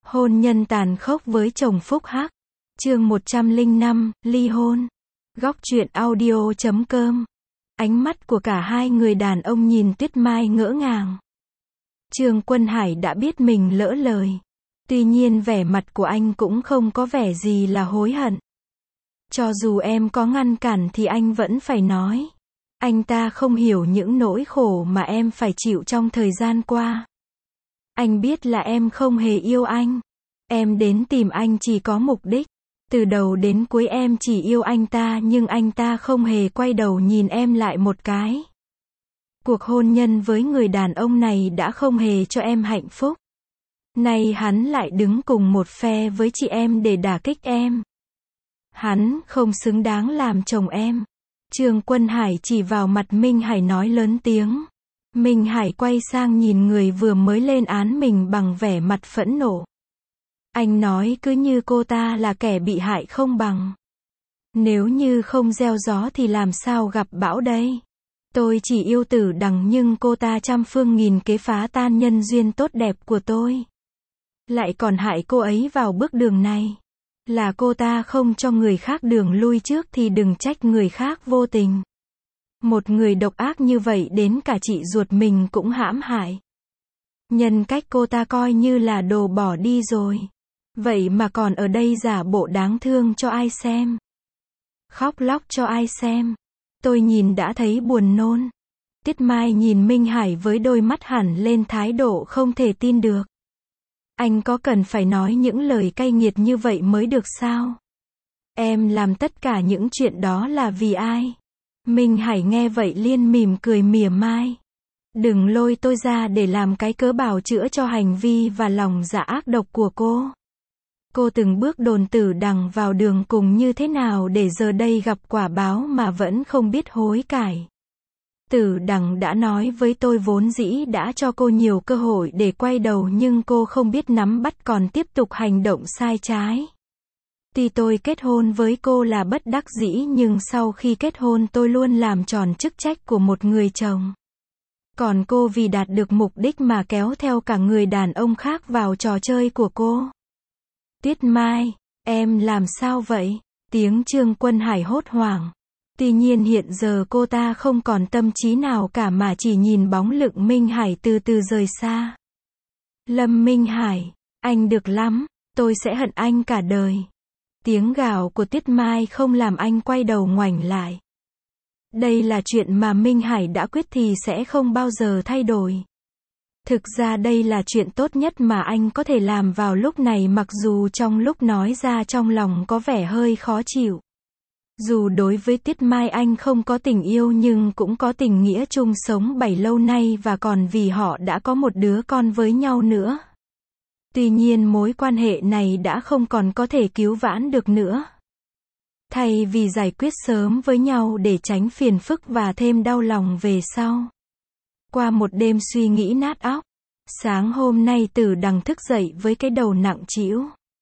Hôn nhân tàn khốc với chồng phúc hắc. Chương 105, ly hôn. Góc truyện audio.com. Ánh mắt của cả hai người đàn ông nhìn Tuyết Mai ngỡ ngàng. Trương Quân Hải đã biết mình lỡ lời. Tuy nhiên vẻ mặt của anh cũng không có vẻ gì là hối hận. Cho dù em có ngăn cản thì anh vẫn phải nói. Anh ta không hiểu những nỗi khổ mà em phải chịu trong thời gian qua. Anh biết là em không hề yêu anh. Em đến tìm anh chỉ có mục đích. Từ đầu đến cuối em chỉ yêu anh ta, nhưng anh ta không hề quay đầu nhìn em lại một cái. Cuộc hôn nhân với người đàn ông này đã không hề cho em hạnh phúc. Nay hắn lại đứng cùng một phe với chị em để đả kích em. Hắn không xứng đáng làm chồng em. Trương Quân Hải chỉ vào mặt Minh Hải nói lớn tiếng. Minh Hải quay sang nhìn người vừa mới lên án mình bằng vẻ mặt phẫn nộ. Anh nói cứ như cô ta là kẻ bị hại không bằng. Nếu như không gieo gió thì làm sao gặp bão đây? Tôi chỉ yêu Tử Đằng nhưng cô ta trăm phương nghìn kế phá tan nhân duyên tốt đẹp của tôi. Lại còn hại cô ấy vào bước đường này. Là cô ta không cho người khác đường lui trước thì đừng trách người khác vô tình. Một người độc ác như vậy đến cả chị ruột mình cũng hãm hại. Nhân cách cô ta coi như là đồ bỏ đi rồi. Vậy mà còn ở đây giả bộ đáng thương cho ai xem. Khóc lóc cho ai xem. Tôi nhìn đã thấy buồn nôn. Tuyết Mai nhìn Minh Hải với đôi mắt hẳn lên thái độ không thể tin được. Anh có cần phải nói những lời cay nghiệt như vậy mới được sao? Em làm tất cả những chuyện đó là vì ai? Minh Hải nghe vậy liền mỉm cười mỉa mai. Đừng lôi tôi ra để làm cái cớ bào chữa cho hành vi và lòng dạ ác độc của cô. Cô từng bước đồn Tử Đằng vào đường cùng như thế nào để giờ đây gặp quả báo mà vẫn không biết hối cải. Tử Đằng đã nói với tôi vốn dĩ đã cho cô nhiều cơ hội để quay đầu nhưng cô không biết nắm bắt còn tiếp tục hành động sai trái. Tuy tôi kết hôn với cô là bất đắc dĩ nhưng sau khi kết hôn tôi luôn làm tròn chức trách của một người chồng. Còn cô vì đạt được mục đích mà kéo theo cả người đàn ông khác vào trò chơi của cô. Tuyết Mai, em làm sao vậy? Tiếng Trương Quân Hải hốt hoảng. Tuy nhiên hiện giờ cô ta không còn tâm trí nào cả mà chỉ nhìn bóng lưng Minh Hải từ từ rời xa. Lâm Minh Hải, anh được lắm, tôi sẽ hận anh cả đời. Tiếng gào của Tuyết Mai không làm anh quay đầu ngoảnh lại. Đây là chuyện mà Minh Hải đã quyết thì sẽ không bao giờ thay đổi. Thực ra đây là chuyện tốt nhất mà anh có thể làm vào lúc này mặc dù trong lúc nói ra trong lòng có vẻ hơi khó chịu. Dù đối với Tuyết Mai anh không có tình yêu nhưng cũng có tình nghĩa chung sống 7 lâu nay và còn vì họ đã có một đứa con với nhau nữa. Tuy nhiên mối quan hệ này đã không còn có thể cứu vãn được nữa. Thay vì giải quyết sớm với nhau để tránh phiền phức và thêm đau lòng về sau. Qua một đêm suy nghĩ nát óc, sáng hôm nay Tử Đằng thức dậy với cái đầu nặng trĩu.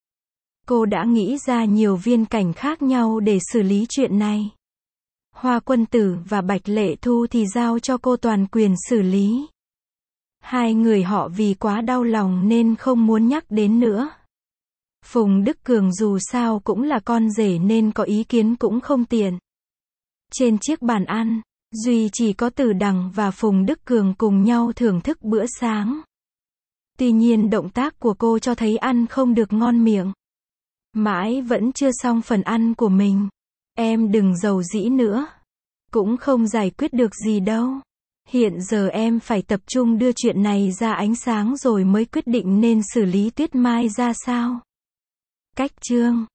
Cô đã nghĩ ra nhiều viễn cảnh khác nhau để xử lý chuyện này. Hoa Quân Tử và Bạch Lệ Thu thì giao cho cô toàn quyền xử lý. Hai người họ vì quá đau lòng nên không muốn nhắc đến nữa. Phùng Đức Cường dù sao cũng là con rể nên có ý kiến cũng không tiện. Trên chiếc bàn ăn, duy chỉ có Tử Đằng và Phùng Đức Cường cùng nhau thưởng thức bữa sáng. Tuy nhiên động tác của cô cho thấy ăn không được ngon miệng. Mãi vẫn chưa xong phần ăn của mình. Em đừng giàu dĩ nữa. Cũng không giải quyết được gì đâu. Hiện giờ em phải tập trung đưa chuyện này ra ánh sáng rồi mới quyết định nên xử lý Tuyết Mai ra sao. Cách chương